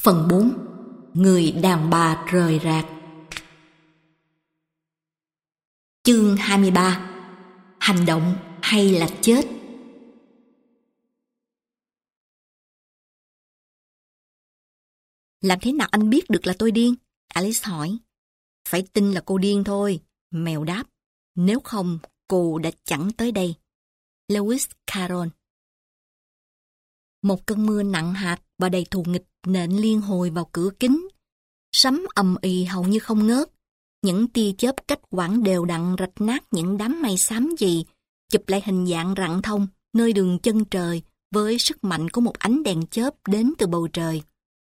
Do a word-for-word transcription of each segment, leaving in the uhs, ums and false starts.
Phần bốn. Người đàn bà rời rạc. Chương hai mươi ba. Hành động hay là chết? Làm thế nào anh biết được là tôi điên? Alice hỏi. Phải tin là cô điên thôi, mèo đáp. Nếu không, cô đã chẳng tới đây. Lewis Carroll. Một cơn mưa nặng hạt và đầy thù nghịch nện liên hồi vào cửa kính. Sấm ầm ĩ hầu như không ngớt. Những tia chớp cách quãng đều đặn rạch nát những đám mây xám gì, chụp lại hình dạng rạng thông nơi đường chân trời với sức mạnh của một ánh đèn chớp đến từ bầu trời.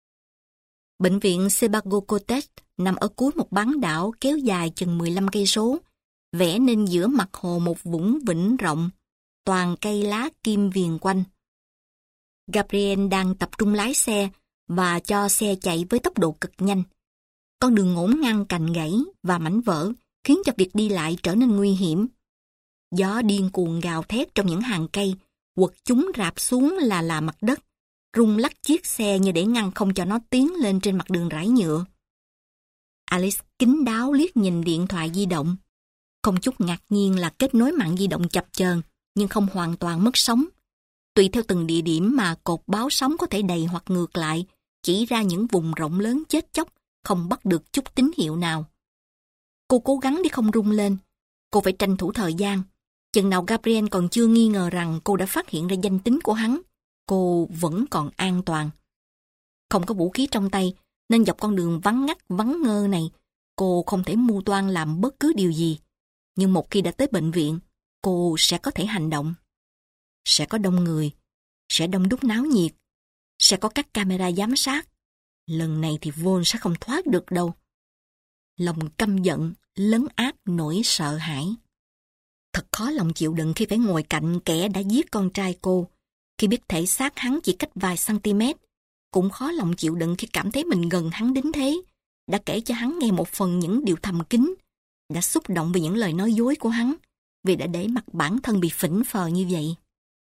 Bệnh viện Sebago Cottage nằm ở cuối một bán đảo kéo dài chừng mười lăm cây số, vẽ nên giữa mặt hồ một vũng vĩnh rộng, toàn cây lá kim viền quanh. Gabriel đang tập trung lái xe và cho xe chạy với tốc độ cực nhanh. Con đường ngổn ngang cành gãy và mảnh vỡ khiến cho việc đi lại trở nên nguy hiểm. Gió điên cuồng gào thét trong những hàng cây, quật chúng rạp xuống là là mặt đất, rung lắc chiếc xe như để ngăn không cho nó tiến lên trên mặt đường rải nhựa. Alice kín đáo liếc nhìn điện thoại di động. Không chút ngạc nhiên là kết nối mạng di động chập chờn nhưng không hoàn toàn mất sóng. Tùy theo từng địa điểm mà cột báo sóng có thể đầy hoặc ngược lại, chỉ ra những vùng rộng lớn chết chóc, không bắt được chút tín hiệu nào. Cô cố gắng để không rung lên. Cô phải tranh thủ thời gian. Chừng nào Gabriel còn chưa nghi ngờ rằng cô đã phát hiện ra danh tính của hắn, cô vẫn còn an toàn. Không có vũ khí trong tay, nên dọc con đường vắng ngắt vắng ngơ này, cô không thể mưu toan làm bất cứ điều gì. Nhưng một khi đã tới bệnh viện, cô sẽ có thể hành động. Sẽ có đông người, sẽ đông đúc náo nhiệt, sẽ có các camera giám sát. Lần này thì Vaughn sẽ không thoát được đâu. Lòng căm giận, lấn át nỗi sợ hãi. Thật khó lòng chịu đựng khi phải ngồi cạnh kẻ đã giết con trai cô. Khi biết thể xác hắn chỉ cách vài cm, cũng khó lòng chịu đựng khi cảm thấy mình gần hắn đến thế. Đã kể cho hắn nghe một phần những điều thầm kín, đã xúc động về những lời nói dối của hắn, vì đã để mặt bản thân bị phỉnh phờ như vậy.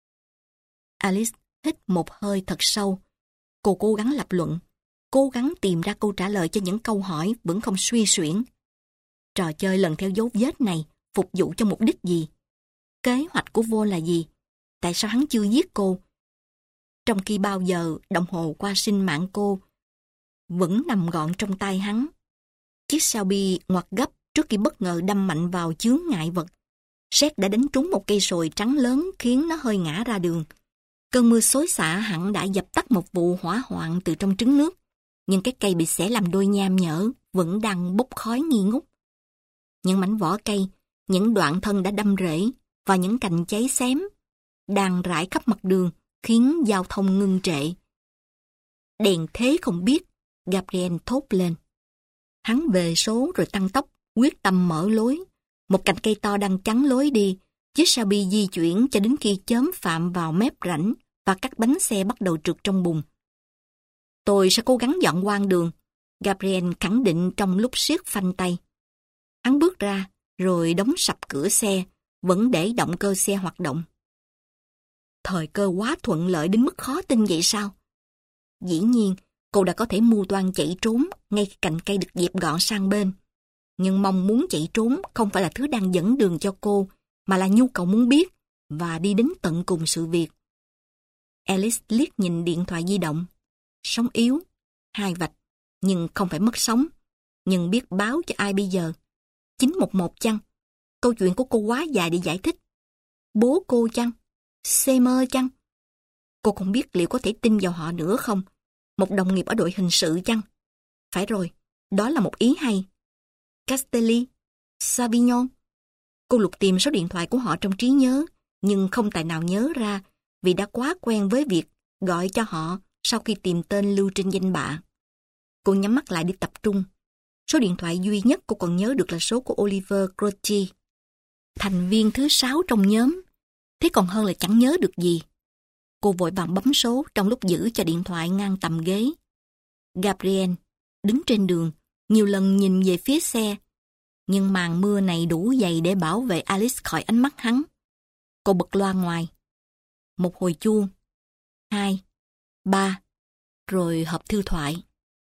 Alice hít một hơi thật sâu. Cô cố gắng lập luận, cố gắng tìm ra câu trả lời cho những câu hỏi vẫn không suy xuyển. Trò chơi lần theo dấu vết này phục vụ cho mục đích gì? Kế hoạch của Vaughn là gì? Tại sao hắn chưa giết cô? Trong khi bao giờ đồng hồ qua sinh mạng cô vẫn nằm gọn trong tay hắn. Chiếc Shelby ngoặt gấp trước khi bất ngờ đâm mạnh vào chướng ngại vật. Sét đã đánh trúng một cây sồi trắng lớn khiến nó hơi ngã ra đường. Cơn mưa xối xả hẳn đã dập tắt một vụ hỏa hoạn từ trong trứng nước, nhưng cái cây bị xẻ làm đôi nham nhở vẫn đang bốc khói nghi ngút. Những mảnh vỏ cây, những đoạn thân đã đâm rễ và những cành cháy xém đang rải khắp mặt đường khiến giao thông ngưng trệ. Đèn thế không biết, Gabriel thốt lên. Hắn về số rồi tăng tốc, quyết tâm mở lối. Một cành cây to đang chắn lối đi. Chiếc Shelby di chuyển cho đến khi chớm phạm vào mép rãnh và các bánh xe bắt đầu trượt trong bùn. Tôi sẽ cố gắng dọn quang đường, Gabriel khẳng định trong lúc siết phanh tay. Hắn bước ra, rồi đóng sập cửa xe, vẫn để động cơ xe hoạt động. Thời cơ quá thuận lợi đến mức khó tin vậy sao? Dĩ nhiên, cô đã có thể mưu toan chạy trốn ngay khi cành cây được dẹp gọn sang bên. Nhưng mong muốn chạy trốn không phải là thứ đang dẫn đường cho cô, mà là nhu cầu muốn biết và đi đến tận cùng sự việc. Alice liếc nhìn điện thoại di động. Sóng yếu, hai vạch, nhưng không phải mất sóng. Nhưng biết báo cho ai bây giờ? chín một một chăng? Câu chuyện của cô quá dài để giải thích. Bố cô chăng? Seymour chăng? Cô không biết liệu có thể tin vào họ nữa không? Một đồng nghiệp ở đội hình sự chăng? Phải rồi, đó là một ý hay. Castelli, Savignon. Cô lục tìm số điện thoại của họ trong trí nhớ, nhưng không tài nào nhớ ra vì đã quá quen với việc gọi cho họ sau khi tìm tên lưu trên danh bạ. Cô nhắm mắt lại để tập trung. Số điện thoại duy nhất cô còn nhớ được là số của Oliver Crotty, thành viên thứ sáu trong nhóm. Thế còn hơn là chẳng nhớ được gì. Cô vội vàng bấm số trong lúc giữ cho điện thoại ngang tầm ghế. Gabriel đứng trên đường, nhiều lần nhìn về phía xe, nhưng màn mưa này đủ dày để bảo vệ Alice khỏi ánh mắt hắn. Cô bật loa ngoài. Một hồi chuông, hai, ba, rồi hộp thư thoại.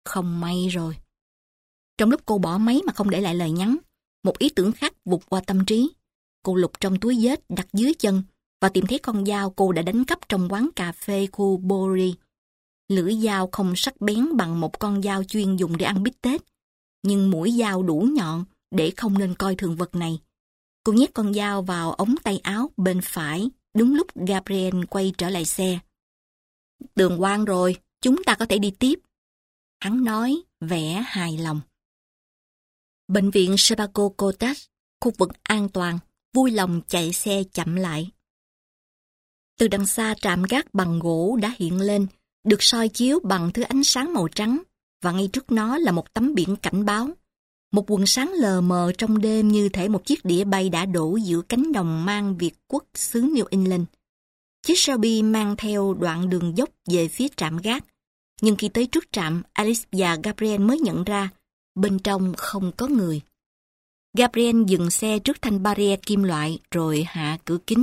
Không may rồi. Trong lúc cô bỏ máy mà không để lại lời nhắn, một ý tưởng khác vụt qua tâm trí. Cô lục trong túi vết đặt dưới chân và tìm thấy con dao cô đã đánh cắp trong quán cà phê khu Bowery. Lưỡi dao không sắc bén bằng một con dao chuyên dùng để ăn bít tết, nhưng mũi dao đủ nhọn để không nên coi thường vật này. Cô nhét con dao vào ống tay áo bên phải, đúng lúc Gabriel quay trở lại xe. Đường quang rồi, chúng ta có thể đi tiếp. Hắn nói, vẻ hài lòng. Bệnh viện Sebago Cottage, khu vực an toàn, vui lòng chạy xe chậm lại. Từ đằng xa trạm gác bằng gỗ đã hiện lên, được soi chiếu bằng thứ ánh sáng màu trắng, và ngay trước nó là một tấm biển cảnh báo. Một quần sáng lờ mờ trong đêm như thể một chiếc đĩa bay đã đổ giữa cánh đồng mang Việt quốc xứ New England. Chiếc Shelby mang theo đoạn đường dốc về phía trạm gác, nhưng khi tới trước trạm, Alice và Gabriel mới nhận ra bên trong không có người. Gabriel dừng xe trước thanh barrier kim loại rồi hạ cửa kính.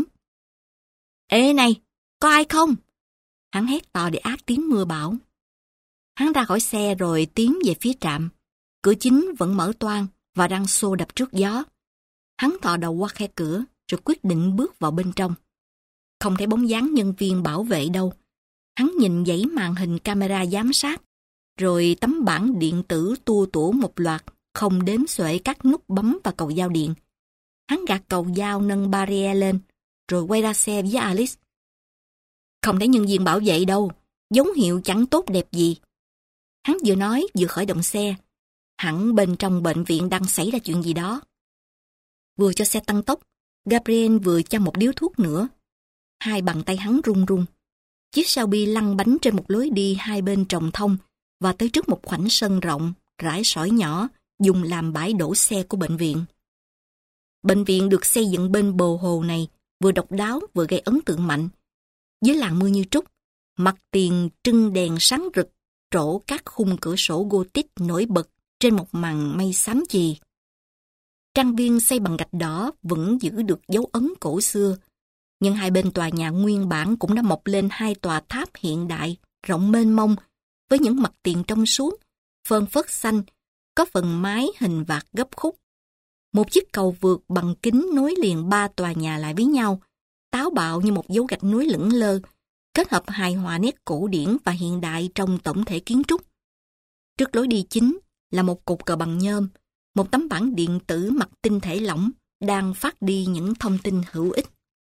Ê này, có ai không? Hắn hét to để át tiếng mưa bão. Hắn ra khỏi xe rồi tiến về phía trạm. Cửa chính vẫn mở toang và đang xô đập trước gió. Hắn thò đầu qua khe cửa rồi quyết định bước vào bên trong. Không thấy bóng dáng nhân viên bảo vệ đâu. Hắn nhìn dãy màn hình camera giám sát, rồi tấm bảng điện tử tua tủa một loạt, không đếm xuể các nút bấm và cầu giao điện. Hắn gạt cầu giao nâng barrier lên, rồi quay ra xe với Alice. Không thấy nhân viên bảo vệ đâu, dấu hiệu chẳng tốt đẹp gì. Hắn vừa nói vừa khởi động xe. Hẳn bên trong bệnh viện đang xảy ra chuyện gì đó. Vừa cho xe tăng tốc, Gabriel vừa châm một điếu thuốc nữa. Hai bàn tay hắn run run. Chiếc Shelby lăn bánh trên một lối đi hai bên trồng thông và tới trước một khoảnh sân rộng, rải sỏi nhỏ, dùng làm bãi đổ xe của bệnh viện. Bệnh viện được xây dựng bên bờ hồ này, vừa độc đáo vừa gây ấn tượng mạnh. Dưới làn mưa như trút, mặt tiền trưng đèn sáng rực, trổ các khung cửa sổ Gothic nổi bật trên một màn mây xám chì. Trang viên xây bằng gạch đỏ vẫn giữ được dấu ấn cổ xưa, nhưng hai bên tòa nhà nguyên bản cũng đã mọc lên hai tòa tháp hiện đại, rộng mênh mông, với những mặt tiền trong suốt, phơn phớt xanh, có phần mái hình vạt gấp khúc. Một chiếc cầu vượt bằng kính nối liền ba tòa nhà lại với nhau, táo bạo như một dấu gạch núi lững lơ, kết hợp hài hòa nét cổ điển và hiện đại trong tổng thể kiến trúc. Trước lối đi chính là một cột cờ bằng nhôm, một tấm bảng điện tử mặt tinh thể lỏng đang phát đi những thông tin hữu ích.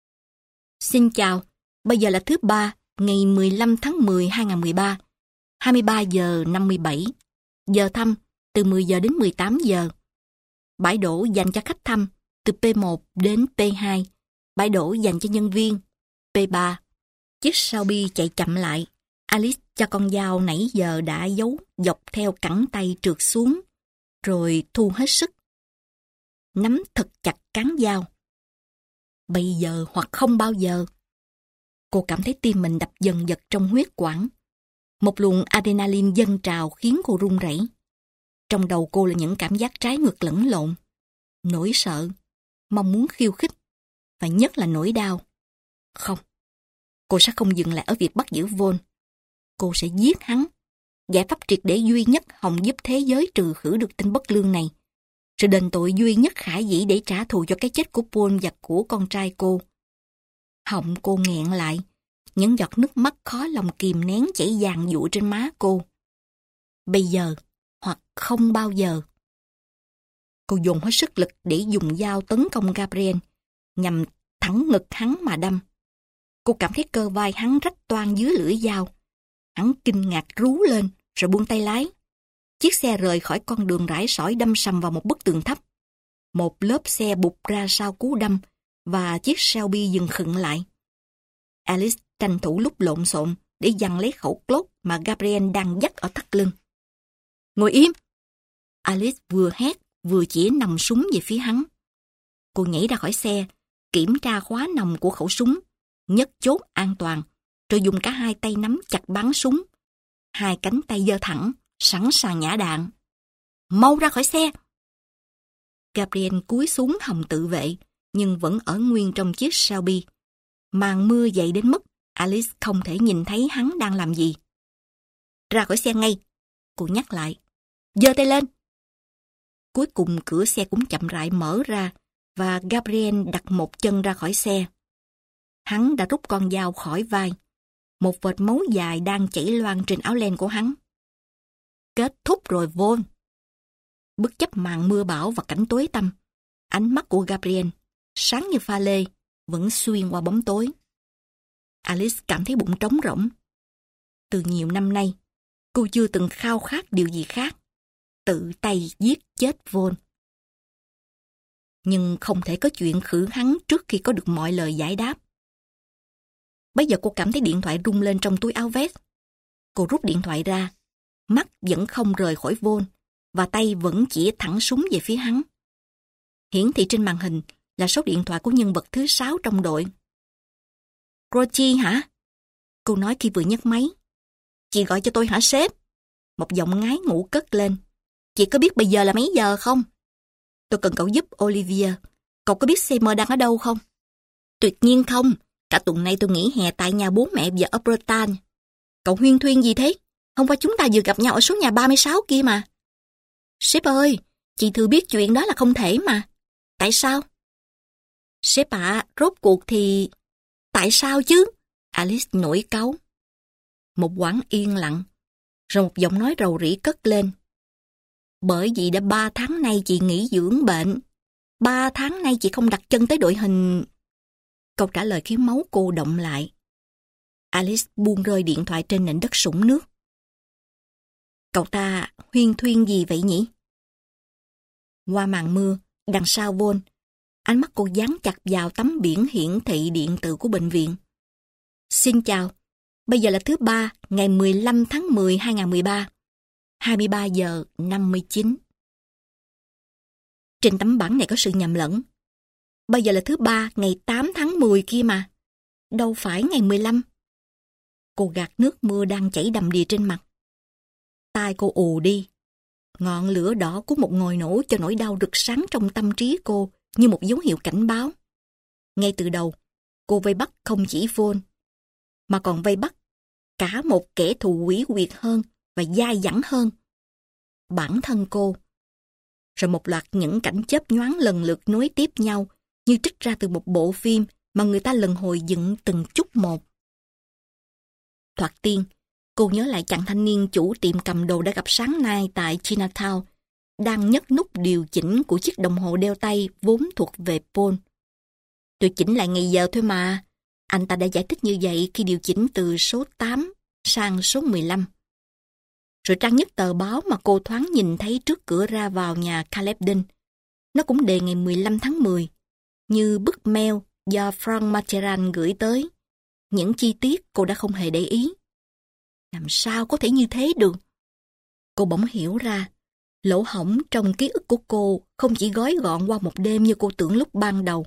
Xin chào, bây giờ là thứ ba, ngày mười lăm tháng mười năm hai nghìn không trăm mười ba, hai mươi ba giờ năm mươi bảy. Giờ thăm từ mười giờ đến mười tám giờ. Bãi đổ dành cho khách thăm từ P một đến P hai. Bãi đổ dành cho nhân viên P ba. Chiếc Shelby chạy chậm lại. Alice cho con dao nãy giờ đã giấu dọc theo cẳng tay trượt xuống, rồi thu hết sức. Nắm thật chặt cán dao. Bây giờ hoặc không bao giờ. Cô cảm thấy tim mình đập dần dật trong huyết quản. Một luồng adrenaline dâng trào khiến cô run rẩy. Trong đầu cô là những cảm giác trái ngược lẫn lộn. Nỗi sợ, mong muốn khiêu khích, và nhất là nỗi đau. Không, cô sẽ không dừng lại ở việc bắt giữ Vaughn. Cô sẽ giết hắn. Giải pháp triệt để duy nhất hòng giúp thế giới trừ khử được tên bất lương này. Sự đền tội duy nhất khả dĩ để trả thù cho cái chết của Paul và của con trai cô. Họng cô nghẹn lại, những giọt nước mắt khó lòng kìm nén chảy dàn dụa trên má cô. Bây giờ, hoặc không bao giờ. Cô dồn hết sức lực để dùng dao tấn công Gabriel, nhằm thẳng ngực hắn mà đâm. Cô cảm thấy cơ vai hắn rách toang dưới lưỡi dao. Hắn kinh ngạc rú lên, rồi buông tay lái. Chiếc xe rời khỏi con đường rải sỏi đâm sầm vào một bức tường thấp. Một lớp xe bục ra sau cú đâm, và chiếc Shelby dừng khựng lại. Alice tranh thủ lúc lộn xộn để giằng lấy khẩu Glock mà Gabriel đang dắt ở thắt lưng. Ngồi im! Alice vừa hét, vừa chĩa nòng súng về phía hắn. Cô nhảy ra khỏi xe, kiểm tra khóa nòng của khẩu súng, nhấc chốt an toàn, rồi dùng cả hai tay nắm chặt bắn súng. Hai cánh tay giơ thẳng, sẵn sàng nhả đạn. Mau ra khỏi xe! Gabriel cúi xuống hòng tự vệ, nhưng vẫn ở nguyên trong chiếc Shelby. Màn mưa dày đến mức Alice không thể nhìn thấy hắn đang làm gì. Ra khỏi xe ngay! Cô nhắc lại. Giơ tay lên. Cuối cùng cửa xe cũng chậm rãi mở ra và Gabriel đặt một chân ra khỏi xe. Hắn đã rút con dao khỏi vai. Một vệt máu dài đang chảy loang trên áo len của hắn. Kết thúc rồi Vaughn. Bất chấp màn mưa bão và cảnh tối tăm, ánh mắt của Gabriel, sáng như pha lê, vẫn xuyên qua bóng tối. Alice cảm thấy bụng trống rỗng. Từ nhiều năm nay, cô chưa từng khao khát điều gì khác. Tự tay giết chết Vaughn. Nhưng không thể có chuyện khử hắn trước khi có được mọi lời giải đáp. Bây giờ cô cảm thấy điện thoại rung lên trong túi áo vest. Cô rút điện thoại ra, mắt vẫn không rời khỏi Vaughn và tay vẫn chỉ thẳng súng về phía hắn. Hiển thị trên màn hình là số điện thoại của nhân vật thứ sáu trong đội. Croce hả? Cô nói khi vừa nhấc máy. Chị gọi cho tôi hả sếp? Một giọng ngái ngủ cất lên. Chị có biết bây giờ là mấy giờ không? Tôi cần cậu giúp Olivia. Cậu có biết Seymour đang ở đâu không? Tuyệt nhiên không. Cả tuần nay tôi nghỉ hè tại nhà bố mẹ vợ ở Breton. Cậu huyên thuyên gì thế? Hôm qua chúng ta vừa gặp nhau ở số nhà ba mươi sáu kia mà. Sếp ơi, chị thừa biết chuyện đó là không thể mà. Tại sao? Sếp ạ, à, rốt cuộc thì... Tại sao chứ? Alice nổi cáu. Một quãng yên lặng, rồi một giọng nói rầu rĩ cất lên. Bởi vì đã ba tháng nay chị nghỉ dưỡng bệnh. Ba tháng nay chị không đặt chân tới đội hình... Câu trả lời khiến máu cô động lại. Alice buông rơi điện thoại trên nền đất sũng nước. Cậu ta huyên thuyên gì vậy nhỉ? Qua màn mưa, đằng sau Vaughn, ánh mắt cô dán chặt vào tấm biển hiển thị điện tử của bệnh viện. Xin chào, bây giờ là thứ ba, ngày mười lăm tháng mười hai nghìn không trăm mười ba, hai mươi ba giờ năm mươi chín. Trên tấm bảng này có sự nhầm lẫn. Bây giờ là thứ ba, ngày tám tháng mười kia mà. Đâu phải ngày mười lăm. Cô gạt nước mưa đang chảy đầm đìa trên mặt. Tai cô ù đi. Ngọn lửa đỏ của một ngòi nổ cho nỗi đau rực sáng trong tâm trí cô như một dấu hiệu cảnh báo. Ngay từ đầu, cô vây bắt không chỉ Vaughn, mà còn vây bắt cả một kẻ thù quỷ quyệt hơn và dai dẳng hơn. Bản thân cô. Rồi một loạt những cảnh chớp nhoáng lần lượt nối tiếp nhau như trích ra từ một bộ phim mà người ta lần hồi dựng từng chút một. Thoạt tiên, cô nhớ lại chàng thanh niên chủ tiệm cầm đồ đã gặp sáng nay tại Chinatown, đang nhấc nút điều chỉnh của chiếc đồng hồ đeo tay vốn thuộc về Paul. Tôi chỉnh lại ngày giờ thôi mà. Anh ta đã giải thích như vậy khi điều chỉnh từ số tám sang số mười lăm. Rồi trang nhất tờ báo mà cô thoáng nhìn thấy trước cửa ra vào nhà Caledon. Nó cũng đề ngày mười lăm tháng mười, như bức mail do Frank Matterran gửi tới. Những chi tiết cô đã không hề để ý. Làm sao có thể như thế được? Cô bỗng hiểu ra, lỗ hổng trong ký ức của cô không chỉ gói gọn qua một đêm như cô tưởng lúc ban đầu.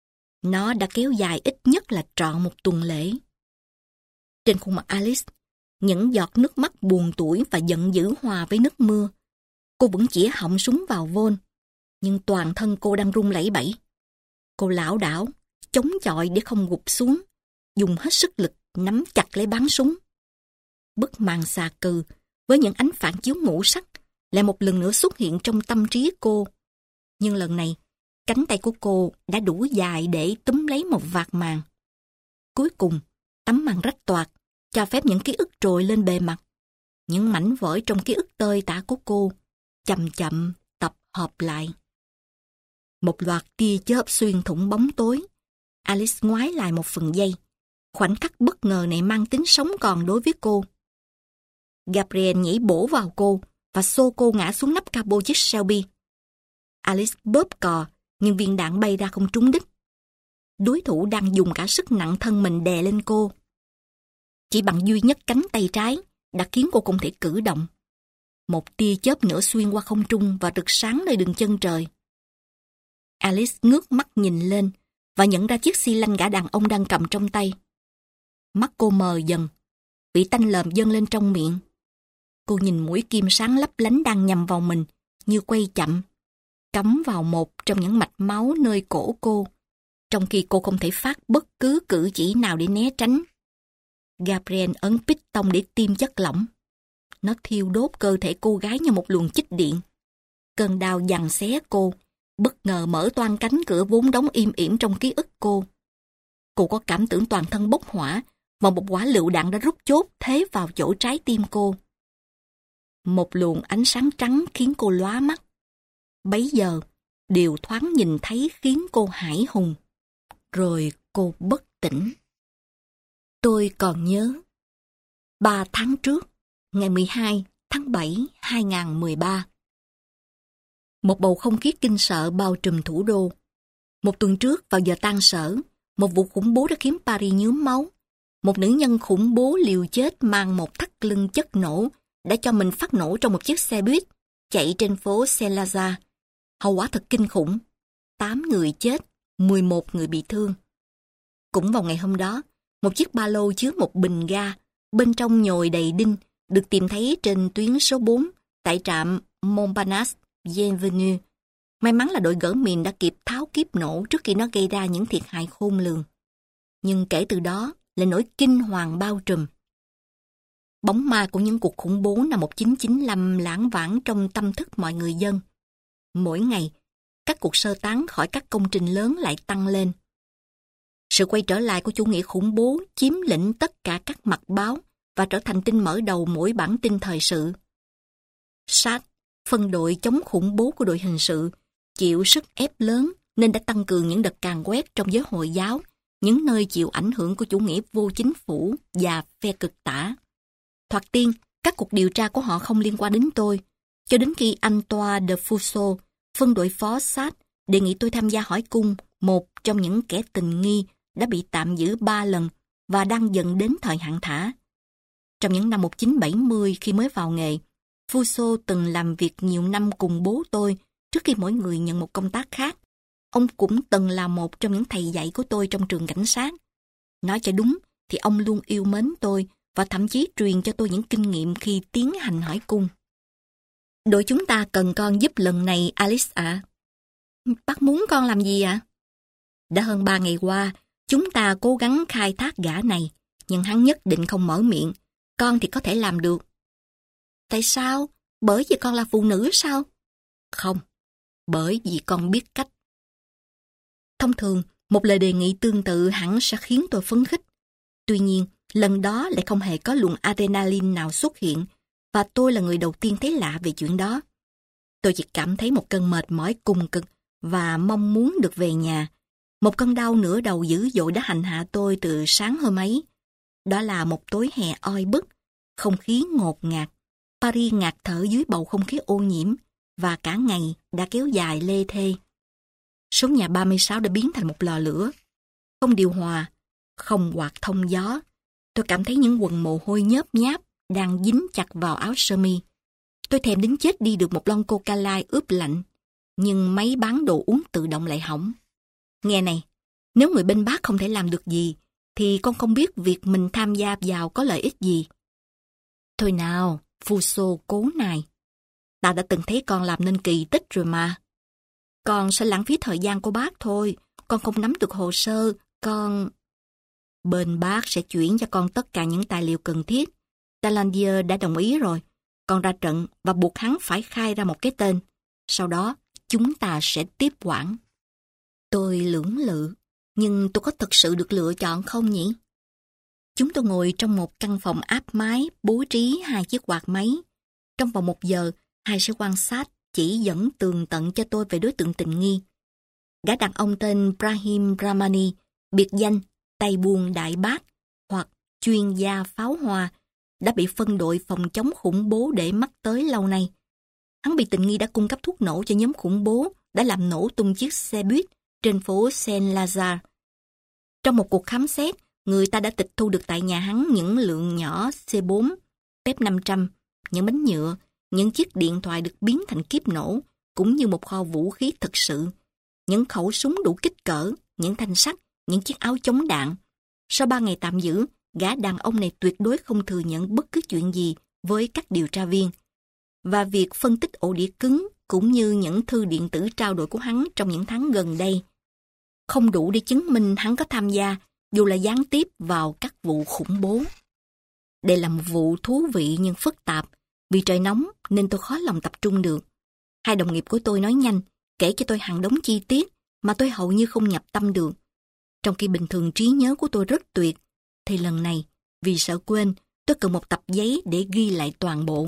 Nó đã kéo dài ít nhất là trọn một tuần lễ. Trên khuôn mặt Alice, những giọt nước mắt buồn tủi và giận dữ hòa với nước mưa. Cô vẫn chĩa họng súng vào Vaughn, nhưng toàn thân cô đang run lẩy bẩy. Cô lảo đảo, chống chọi để không gục xuống, dùng hết sức lực nắm chặt lấy báng súng. Bức màn xà cừ với những ánh phản chiếu ngũ sắc lại một lần nữa xuất hiện trong tâm trí cô. Nhưng lần này, cánh tay của cô đã đủ dài để túm lấy một vạt màn. Cuối cùng, tấm màn rách toạc, cho phép những ký ức trồi lên bề mặt. Những mảnh vỡ trong ký ức tơi tả của cô chậm chậm tập hợp lại. Một loạt tia chớp xuyên thủng bóng tối. Alice ngoái lại một phần giây. Khoảnh khắc bất ngờ này mang tính sống còn đối với cô. Gabriel nhảy bổ vào cô và xô cô ngã xuống nắp capo chiếc Shelby. Alice bóp cò, nhưng viên đạn bay ra không trúng đích. Đối thủ đang dùng cả sức nặng thân mình đè lên cô. Chỉ bằng duy nhất cánh tay trái đã khiến cô không thể cử động. Một tia chớp nữa xuyên qua không trung và rực sáng nơi đường chân trời. Alice ngước mắt nhìn lên và nhận ra chiếc xi lanh gã đàn ông đang cầm trong tay. Mắt cô mờ dần, vị tanh lờm dâng lên trong miệng. Cô nhìn mũi kim sáng lấp lánh đang nhằm vào mình, như quay chậm, cắm vào một trong những mạch máu nơi cổ cô, trong khi cô không thể phát bất cứ cử chỉ nào để né tránh. Gabriel ấn piston để tiêm chất lỏng. Nó thiêu đốt cơ thể cô gái như một luồng chích điện. Cơn đau giằng xé cô, bất ngờ mở toang cánh cửa vốn đóng im ỉm trong ký ức cô. Cô có cảm tưởng toàn thân bốc hỏa, và một quả lựu đạn đã rút chốt thế vào chỗ trái tim cô. Một luồng ánh sáng trắng khiến cô lóa mắt. Bấy giờ, điều thoáng nhìn thấy khiến cô hãi hùng. Rồi cô bất tỉnh. Tôi còn nhớ, ba tháng trước, ngày mười hai tháng bảy năm hai nghìn không trăm mười ba. Một bầu không khí kinh sợ bao trùm thủ đô. Một tuần trước, vào giờ tan sở, một vụ khủng bố đã khiến Paris nhuốm máu. Một nữ nhân khủng bố liều chết mang một thắt lưng chất nổ đã cho mình phát nổ trong một chiếc xe buýt chạy trên phố Saint-Lazare. Hậu quả thật kinh khủng. Tám người chết, mười một người bị thương. Cũng vào ngày hôm đó, một chiếc ba lô chứa một bình ga, bên trong nhồi đầy đinh, được tìm thấy trên tuyến số bốn tại trạm Montparnasse Bienvenue. May mắn là đội gỡ mìn đã kịp tháo kíp nổ trước khi nó gây ra những thiệt hại khôn lường. Nhưng kể từ đó là nỗi kinh hoàng bao trùm. Bóng ma của những cuộc khủng bố năm một nghìn chín trăm chín mươi lăm lãng vãng trong tâm thức mọi người dân. Mỗi ngày, các cuộc sơ tán khỏi các công trình lớn lại tăng lên. Sự quay trở lại của chủ nghĩa khủng bố chiếm lĩnh tất cả các mặt báo và trở thành tin mở đầu mỗi bản tin thời sự. ét a tê, phân đội chống khủng bố của đội hình sự, chịu sức ép lớn nên đã tăng cường những đợt càn quét trong giới Hồi giáo, những nơi chịu ảnh hưởng của chủ nghĩa vô chính phủ và phe cực tả. Thoạt tiên, các cuộc điều tra của họ không liên quan đến tôi, cho đến khi Antoine de Fusso, phân đội phó ét a tê, đề nghị tôi tham gia hỏi cung một trong những kẻ tình nghi đã bị tạm giữ ba lần và đang dần đến thời hạn thả. Trong những năm một nghìn chín trăm bảy mươi khi mới vào nghề, Fusso từng làm việc nhiều năm cùng bố tôi trước khi mỗi người nhận một công tác khác. Ông cũng từng là một trong những thầy dạy của tôi trong trường cảnh sát. Nói cho đúng thì ông luôn yêu mến tôi và thậm chí truyền cho tôi những kinh nghiệm khi tiến hành hỏi cung. Đội chúng ta cần con giúp lần này, Alice ạ. À. Bác muốn con làm gì ạ? À? Đã hơn ba ngày qua, chúng ta cố gắng khai thác gã này, nhưng hắn nhất định không mở miệng. Con thì có thể làm được. Tại sao? Bởi vì con là phụ nữ sao? Không, bởi vì con biết cách. Thông thường, một lời đề nghị tương tự hẳn sẽ khiến tôi phấn khích. Tuy nhiên, lần đó lại không hề có luồng adrenaline nào xuất hiện, và tôi là người đầu tiên thấy lạ về chuyện đó. Tôi chỉ cảm thấy một cơn mệt mỏi cùng cực và mong muốn được về nhà. Một cơn đau nửa đầu dữ dội đã hành hạ tôi từ sáng hôm ấy. Đó là một tối hè oi bức, không khí ngột ngạt. Paris ngạt thở dưới bầu không khí ô nhiễm, và cả ngày đã kéo dài lê thê. Số nhà ba mươi sáu đã biến thành một lò lửa. Không điều hòa, không quạt thông gió. Tôi cảm thấy những quần mồ hôi nhớp nháp đang dính chặt vào áo sơ mi. Tôi thèm đến chết đi được một lon Coca-Cola ướp lạnh, nhưng máy bán đồ uống tự động lại hỏng. Nghe này, nếu người bên bác không thể làm được gì, thì con không biết việc mình tham gia vào có lợi ích gì. Thôi nào, Fusso cố nài. Ta đã từng thấy con làm nên kỳ tích rồi mà. Con sẽ lãng phí thời gian của bác thôi. Con không nắm được hồ sơ, con... Bên bác sẽ chuyển cho con tất cả những tài liệu cần thiết. Talandier đã đồng ý rồi. Con ra trận và buộc hắn phải khai ra một cái tên. Sau đó, chúng ta sẽ tiếp quản. Tôi lưỡng lự, nhưng tôi có thực sự được lựa chọn không nhỉ? Chúng tôi ngồi trong một căn phòng áp mái, bố trí hai chiếc quạt máy. Trong vòng một giờ, hai sĩ quan sát chỉ dẫn tường tận cho tôi về đối tượng tình nghi. Gã đàn ông tên Brahim Ramani, biệt danh tay buôn đại bác hoặc chuyên gia pháo hoa, đã bị phân đội phòng chống khủng bố để mắt tới lâu nay. Hắn bị tình nghi đã cung cấp thuốc nổ cho nhóm khủng bố đã làm nổ tung chiếc xe buýt trên phố Saint-Lazare. Trong một cuộc khám xét, người ta đã tịch thu được tại nhà hắn những lượng nhỏ C bốn, Pep năm trăm, những bánh nhựa, những chiếc điện thoại được biến thành kíp nổ, cũng như một kho vũ khí thực sự, những khẩu súng đủ kích cỡ, những thanh sắt, những chiếc áo chống đạn. Sau ba ngày tạm giữ, gã đàn ông này tuyệt đối không thừa nhận bất cứ chuyện gì với các điều tra viên. Và việc phân tích ổ đĩa cứng cũng như những thư điện tử trao đổi của hắn trong những tháng gần đây không đủ để chứng minh hắn có tham gia, dù là gián tiếp, vào các vụ khủng bố. Đây là một vụ thú vị nhưng phức tạp, Vì trời nóng nên tôi khó lòng tập trung được. Hai đồng nghiệp của tôi nói nhanh, kể cho tôi hàng đống chi tiết mà tôi hầu như không nhập tâm được. Trong khi bình thường trí nhớ của tôi rất tuyệt, thì lần này, vì sợ quên, tôi cần một tập giấy để ghi lại toàn bộ.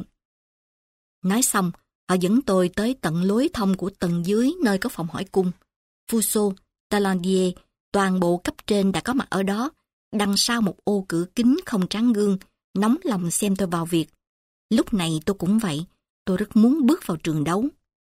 Nói xong, họ dẫn tôi tới tận lối thông của tầng dưới nơi có phòng hỏi cung. Fuso, Talandier, toàn bộ cấp trên đã có mặt ở đó, đằng sau một ô cửa kính không tráng gương, nóng lòng xem tôi vào việc. Lúc này tôi cũng vậy, tôi rất muốn bước vào trường đấu.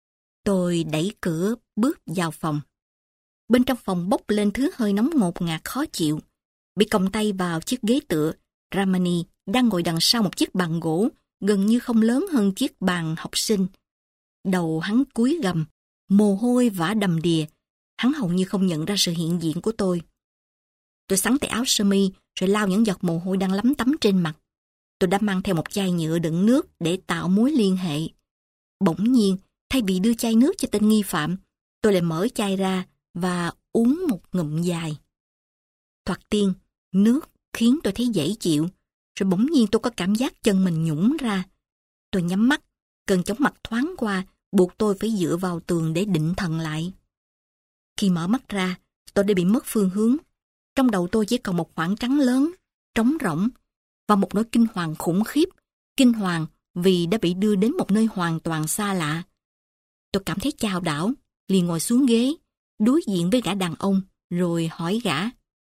Tôi đẩy cửa bước vào phòng. Bên trong phòng bốc lên thứ hơi nóng ngột ngạt khó chịu. Bị còng tay vào chiếc ghế tựa, Ramani đang ngồi đằng sau một chiếc bàn gỗ gần như không lớn hơn chiếc bàn học sinh. Đầu hắn cúi gằm, mồ hôi vã đầm đìa. Hắn hầu như không nhận ra sự hiện diện của tôi. Tôi xắn tay áo sơ mi rồi lau những giọt mồ hôi đang lấm tấm trên mặt. Tôi đã mang theo một chai nhựa đựng nước để tạo mối liên hệ. Bỗng nhiên, thay vì đưa chai nước cho tên nghi phạm, tôi lại mở chai ra và uống một ngụm dài. Thoạt tiên, nước khiến tôi thấy dễ chịu, rồi bỗng nhiên tôi có cảm giác chân mình nhũn ra. Tôi nhắm mắt, cơn chóng mặt thoáng qua, buộc tôi phải dựa vào tường để định thần lại. Khi mở mắt ra, tôi đã bị mất phương hướng. Trong đầu tôi chỉ còn một khoảng trắng lớn, trống rỗng, và một nỗi kinh hoàng khủng khiếp, kinh hoàng vì đã bị đưa đến một nơi hoàn toàn xa lạ. Tôi cảm thấy chao đảo, liền ngồi xuống ghế, đối diện với gã đàn ông, rồi hỏi gã.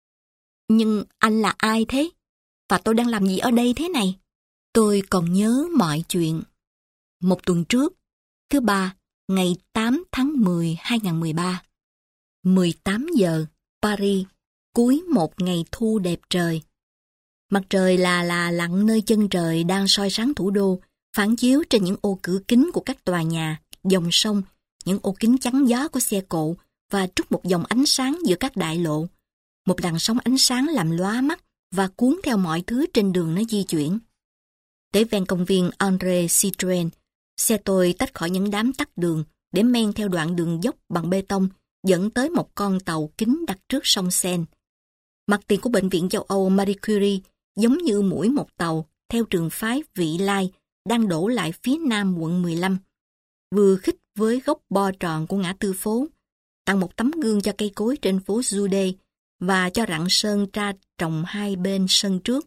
Nhưng anh là ai thế? Và tôi đang làm gì ở đây thế này? Tôi còn nhớ mọi chuyện. Một tuần trước, thứ ba, ngày tám tháng mười hai nghìn không trăm mười ba. mười tám giờ, Paris, cuối một ngày thu đẹp trời. Mặt trời là là lặn nơi chân trời đang soi sáng thủ đô, phản chiếu trên những ô cửa kính của các tòa nhà, dòng sông, những ô kính chắn gió của xe cộ và trút một dòng ánh sáng giữa các đại lộ. Một làn sóng ánh sáng làm lóa mắt và cuốn theo mọi thứ trên đường nó di chuyển. Tới ven công viên André Citroën, xe tôi tách khỏi những đám tắc đường để men theo đoạn đường dốc bằng bê tông dẫn tới một con tàu kính đặt trước sông Seine. Mặt tiền của bệnh viện châu Âu Marie Curie giống như mũi một tàu theo trường phái Vị Lai đang đổ lại phía nam quận mười lăm, vừa khích với góc bo tròn của ngã tư phố, tặng một tấm gương cho cây cối trên phố Jude và cho rặng sơn tra trồng hai bên sân trước.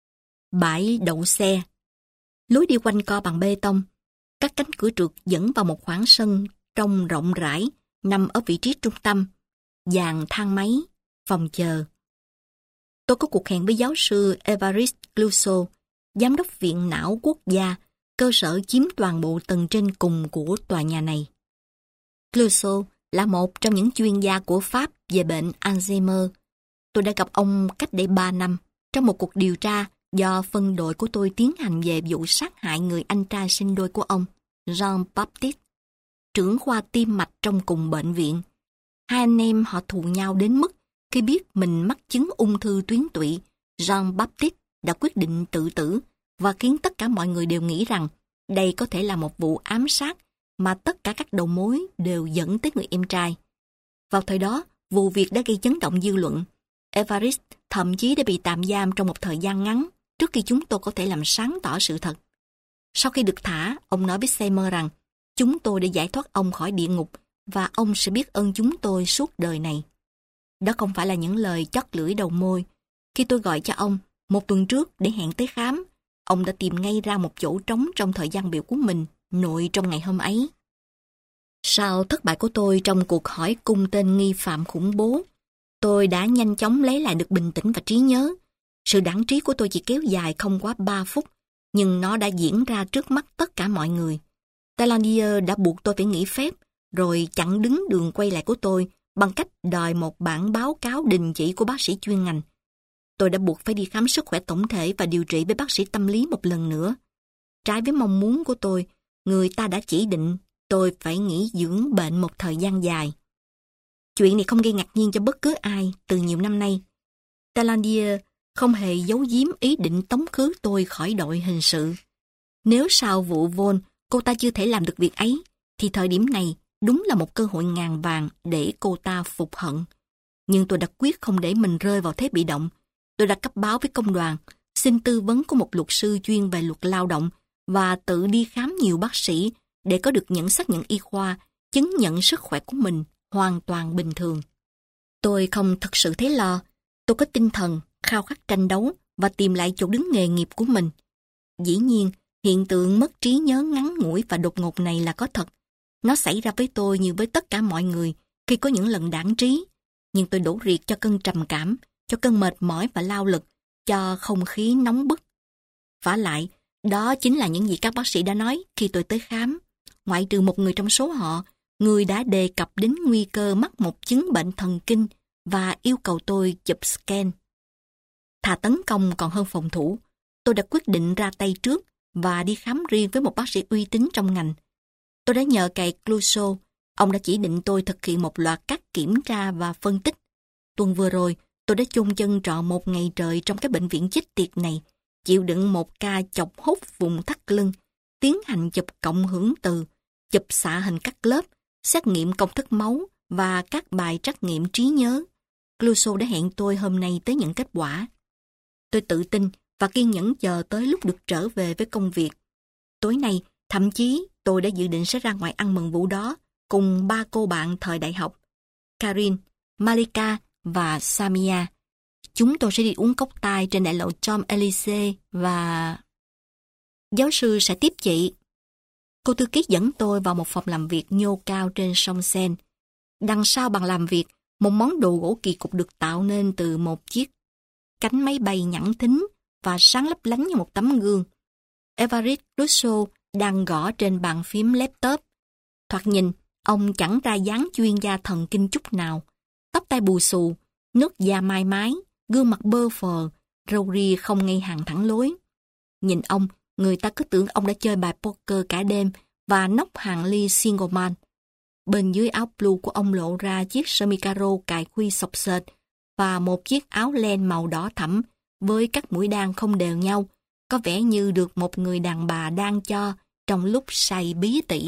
Bãi đậu xe. Lối đi quanh co bằng bê tông, các cánh cửa trượt dẫn vào một khoảng sân trông rộng rãi, nằm ở vị trí trung tâm, dàn thang máy, phòng chờ. Tôi có cuộc hẹn với giáo sư Évariste Clouzot, giám đốc Viện Não Quốc gia, cơ sở chiếm toàn bộ tầng trên cùng của tòa nhà này. Clouzot là một trong những chuyên gia của Pháp về bệnh Alzheimer. Tôi đã gặp ông cách đây ba năm trong một cuộc điều tra do phân đội của tôi tiến hành về vụ sát hại người anh trai sinh đôi của ông, Jean-Baptiste, trưởng khoa tim mạch trong cùng bệnh viện. Hai anh em họ thù nhau đến mức khi biết mình mắc chứng ung thư tuyến tụy, Jean-Baptiste đã quyết định tự tử và khiến tất cả mọi người đều nghĩ rằng đây có thể là một vụ ám sát mà tất cả các đầu mối đều dẫn tới người em trai. Vào thời đó, vụ việc đã gây chấn động dư luận. Évariste thậm chí đã bị tạm giam trong một thời gian ngắn trước khi chúng tôi có thể làm sáng tỏ sự thật. Sau khi được thả, ông nói với Seymour rằng chúng tôi đã giải thoát ông khỏi địa ngục và ông sẽ biết ơn chúng tôi suốt đời này. Đó không phải là những lời chót lưỡi đầu môi. Khi tôi gọi cho ông một tuần trước để hẹn tới khám, ông đã tìm ngay ra một chỗ trống trong thời gian biểu của mình nội trong ngày hôm ấy. Sau thất bại của tôi trong cuộc hỏi cung tên nghi phạm khủng bố, tôi đã nhanh chóng lấy lại được bình tĩnh và trí nhớ. Sự đãng trí của tôi chỉ kéo dài không quá ba phút, nhưng nó đã diễn ra trước mắt tất cả mọi người. Talandier đã buộc tôi phải nghỉ phép, rồi chặn đứng đường quay lại của tôi bằng cách đòi một bản báo cáo đình chỉ của bác sĩ chuyên ngành. Tôi đã buộc phải đi khám sức khỏe tổng thể và điều trị với bác sĩ tâm lý một lần nữa. Trái với mong muốn của tôi, người ta đã chỉ định tôi phải nghỉ dưỡng bệnh một thời gian dài. Chuyện này không gây ngạc nhiên cho bất cứ ai từ nhiều năm nay. Talandier không hề giấu giếm ý định tống khứ tôi khỏi đội hình sự. Nếu sau vụ Vaughan cô ta chưa thể làm được việc ấy, thì thời điểm này đúng là một cơ hội ngàn vàng để cô ta phục hận. Nhưng tôi đã quyết không để mình rơi vào thế bị động. Tôi đã cấp báo với công đoàn, xin tư vấn của một luật sư chuyên về luật lao động và tự đi khám nhiều bác sĩ để có được những xác nhận y khoa chứng nhận sức khỏe của mình hoàn toàn bình thường. Tôi không thực sự thấy lo. Tôi có tinh thần, khao khát tranh đấu và tìm lại chỗ đứng nghề nghiệp của mình. Dĩ nhiên, hiện tượng mất trí nhớ ngắn ngủi và đột ngột này là có thật. Nó xảy ra với tôi như với tất cả mọi người khi có những lần đãng trí. Nhưng tôi đổ riệt cho cơn trầm cảm, cho cơn mệt mỏi và lao lực, cho không khí nóng bức. Vả lại, đó chính là những gì các bác sĩ đã nói khi tôi tới khám. Ngoại trừ một người trong số họ, người đã đề cập đến nguy cơ mắc một chứng bệnh thần kinh và yêu cầu tôi chụp scan. Thà tấn công còn hơn phòng thủ, tôi đã quyết định ra tay trước và đi khám riêng với một bác sĩ uy tín trong ngành. Tôi đã nhờ cậy Clouseau. Ông đã chỉ định tôi thực hiện một loạt các kiểm tra và phân tích. Tuần vừa rồi, tôi đã chôn chân trọ một ngày trời trong cái bệnh viện chết tiệt này, chịu đựng một ca chọc hốt vùng thắt lưng, tiến hành chụp cộng hưởng từ, chụp xạ hình cắt lớp, xét nghiệm công thức máu và các bài trắc nghiệm trí nhớ. Clouseau đã hẹn tôi hôm nay tới nhận kết quả. Tôi tự tin và kiên nhẫn chờ tới lúc được trở về với công việc. Tối nay, thậm chí tôi đã dự định sẽ ra ngoài ăn mừng vụ đó cùng ba cô bạn thời đại học, Karin, Malika và Samia. Chúng tôi sẽ đi uống cốc tai trên đại lộ Champs-Élysées và... Giáo sư sẽ tiếp chị. Cô thư ký dẫn tôi vào một phòng làm việc nhô cao trên sông Seine. Đằng sau bàn làm việc, một món đồ gỗ kỳ cục được tạo nên từ một chiếc cánh máy bay nhẵn thính và sáng lấp lánh như một tấm gương. Évariste Clouseau đang gõ trên bàn phím laptop. Thoạt nhìn, ông chẳng ra dáng chuyên gia thần kinh chút nào. Tóc tai bù xù, nước da mai mái, gương mặt bơ phờ, râu ria không ngay hàng thẳng lối. Nhìn ông, người ta cứ tưởng ông đã chơi bài poker cả đêm và nốc hàng ly single malt. Bên dưới áo blue của ông lộ ra chiếc sơ mi caro cài khuy xộc xệch và một chiếc áo len màu đỏ thẫm với các mũi đan không đều nhau, có vẻ như được một người đàn bà đan cho trong lúc say bí tỉ.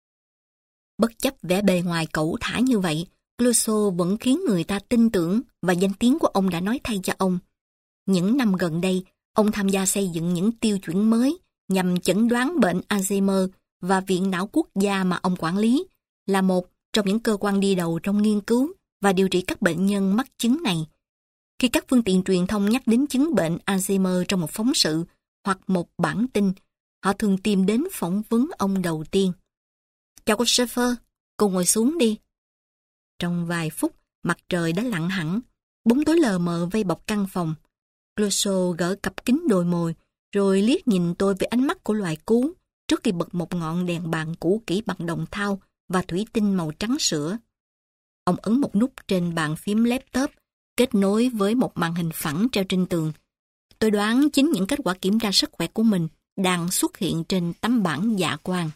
Bất chấp vẻ bề ngoài cẩu thả như vậy, Clouseau vẫn khiến người ta tin tưởng và danh tiếng của ông đã nói thay cho ông. Những năm gần đây, ông tham gia xây dựng những tiêu chuẩn mới nhằm chẩn đoán bệnh Alzheimer và Viện Não Quốc gia mà ông quản lý là một trong những cơ quan đi đầu trong nghiên cứu và điều trị các bệnh nhân mắc chứng này. Khi các phương tiện truyền thông nhắc đến chứng bệnh Alzheimer trong một phóng sự hoặc một bản tin, họ thường tìm đến phỏng vấn ông đầu tiên. Chào cô Schaeffer, cô ngồi xuống đi. Trong vài phút, mặt trời đã lặn hẳn, bóng tối lờ mờ vây bọc căn phòng. Clouseau gỡ cặp kính đồi mồi, rồi liếc nhìn tôi với ánh mắt của loài cú trước khi bật một ngọn đèn bàn cũ kỹ bằng đồng thau và thủy tinh màu trắng sữa. Ông ấn một nút trên bàn phím laptop, kết nối với một màn hình phẳng treo trên tường. Tôi đoán chính những kết quả kiểm tra sức khỏe của mình đang xuất hiện trên tấm bảng dạ quang.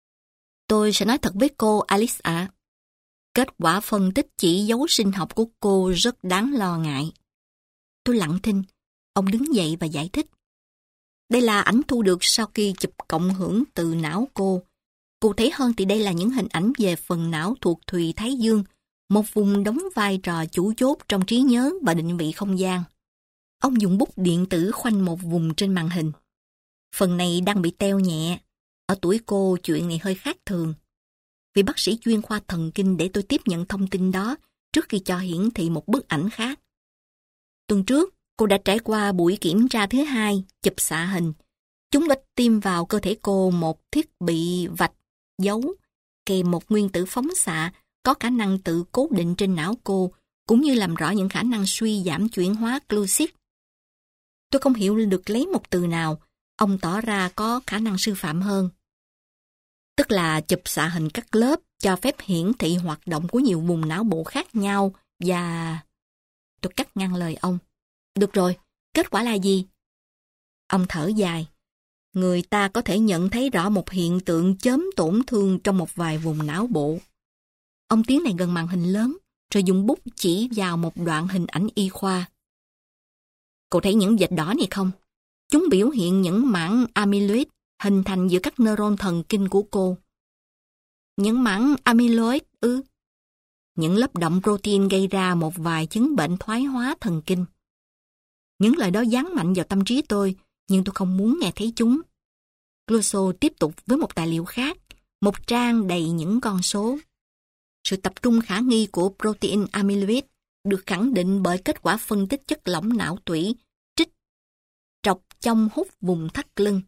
Tôi sẽ nói thật với cô Alice ạ. Kết quả phân tích chỉ dấu sinh học của cô rất đáng lo ngại. Tôi lặng thinh. Ông đứng dậy và giải thích. Đây là ảnh thu được sau khi chụp cộng hưởng từ não cô. Cụ thể hơn thì đây là những hình ảnh về phần não thuộc thùy thái dương, một vùng đóng vai trò chủ chốt trong trí nhớ và định vị không gian. Ông dùng bút điện tử khoanh một vùng trên màn hình. Phần này đang bị teo nhẹ. Ở tuổi cô, chuyện này hơi khác thường. Vị bác sĩ chuyên khoa thần kinh để tôi tiếp nhận thông tin đó trước khi cho hiển thị một bức ảnh khác. Tuần trước, cô đã trải qua buổi kiểm tra thứ hai, chụp xạ hình. Chúng đã tiêm vào cơ thể cô một thiết bị vạch, dấu, kèm một nguyên tử phóng xạ có khả năng tự cố định trên não cô, cũng như làm rõ những khả năng suy giảm chuyển hóa glucid. Tôi không hiểu được lấy một từ nào, ông tỏ ra có khả năng sư phạm hơn. Tức là chụp xạ hình các lớp cho phép hiển thị hoạt động của nhiều vùng não bộ khác nhau và... Tôi cắt ngang lời ông. Được rồi, kết quả là gì? Ông thở dài. Người ta có thể nhận thấy rõ một hiện tượng chớm tổn thương trong một vài vùng não bộ. Ông tiến lại gần màn hình lớn, rồi dùng bút chỉ vào một đoạn hình ảnh y khoa. Cô thấy những vệt đỏ này không? Chúng biểu hiện những mảng amyloid hình thành giữa các neuron thần kinh của cô. Những mảng amyloid ư? Những lớp động protein gây ra một vài chứng bệnh thoái hóa thần kinh. Những lời đó giáng mạnh vào tâm trí tôi, nhưng tôi không muốn nghe thấy chúng. Clouseau tiếp tục với một tài liệu khác, một trang đầy những con số. Sự tập trung khả nghi của protein amyloid được khẳng định bởi kết quả phân tích chất lỏng não tủy trích trọc trong hút vùng thắt lưng.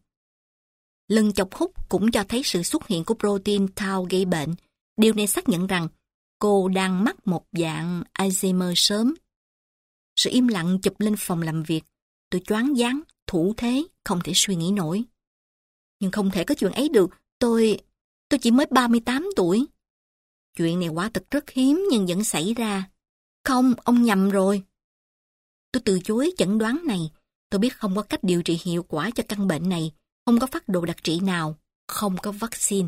Lần chọc hút cũng cho thấy sự xuất hiện của protein tau gây bệnh. Điều này xác nhận rằng cô đang mắc một dạng Alzheimer sớm. Sự im lặng chụp lên phòng làm việc. Tôi choáng váng, thủ thế, không thể suy nghĩ nổi. Nhưng không thể có chuyện ấy được. Tôi... tôi chỉ mới ba mươi tám tuổi. Chuyện này quả thật rất hiếm nhưng vẫn xảy ra. Không, ông nhầm rồi. Tôi từ chối chẩn đoán này. Tôi biết không có cách điều trị hiệu quả cho căn bệnh này. Không có phác đồ đặc trị nào. Không có vaccine.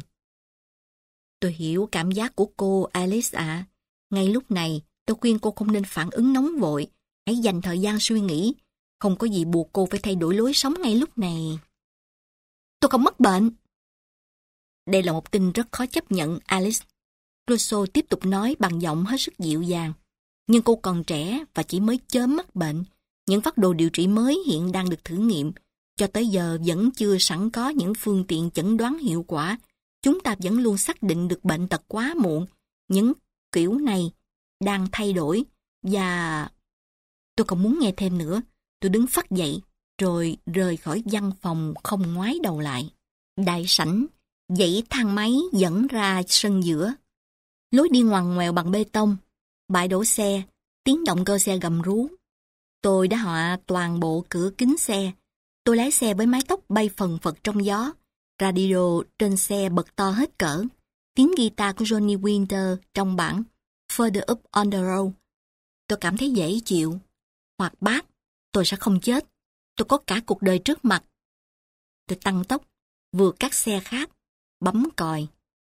Tôi hiểu cảm giác của cô, Alice ạ. À. Ngay lúc này, tôi khuyên cô không nên phản ứng nóng vội. Hãy dành thời gian suy nghĩ. Không có gì buộc cô phải thay đổi lối sống ngay lúc này. Tôi không mắc bệnh. Đây là một tin rất khó chấp nhận, Alice. Clouseau tiếp tục nói bằng giọng hết sức dịu dàng. Nhưng cô còn trẻ và chỉ mới chớm mắc bệnh. Những phác đồ điều trị mới hiện đang được thử nghiệm. Cho tới giờ vẫn chưa sẵn có những phương tiện chẩn đoán hiệu quả. Chúng ta vẫn luôn xác định được bệnh tật quá muộn. Những kiểu này đang thay đổi. Và... Tôi không muốn nghe thêm nữa. Tôi đứng phắt dậy, rồi rời khỏi văn phòng không ngoái đầu lại. Đại sảnh, dãy thang máy dẫn ra sân giữa. Lối đi ngoằn ngoèo bằng bê tông, bãi đổ xe, tiếng động cơ xe gầm rú. Tôi đã họa toàn bộ cửa kính xe. Tôi lái xe với mái tóc bay phần phật trong gió. Radio trên xe bật to hết cỡ. Tiếng guitar của Johnny Winter trong bản Further Up on the Road. Tôi cảm thấy dễ chịu. Hoặc bác, tôi sẽ không chết. Tôi có cả cuộc đời trước mặt. Tôi tăng tốc, vượt các xe khác, bấm còi.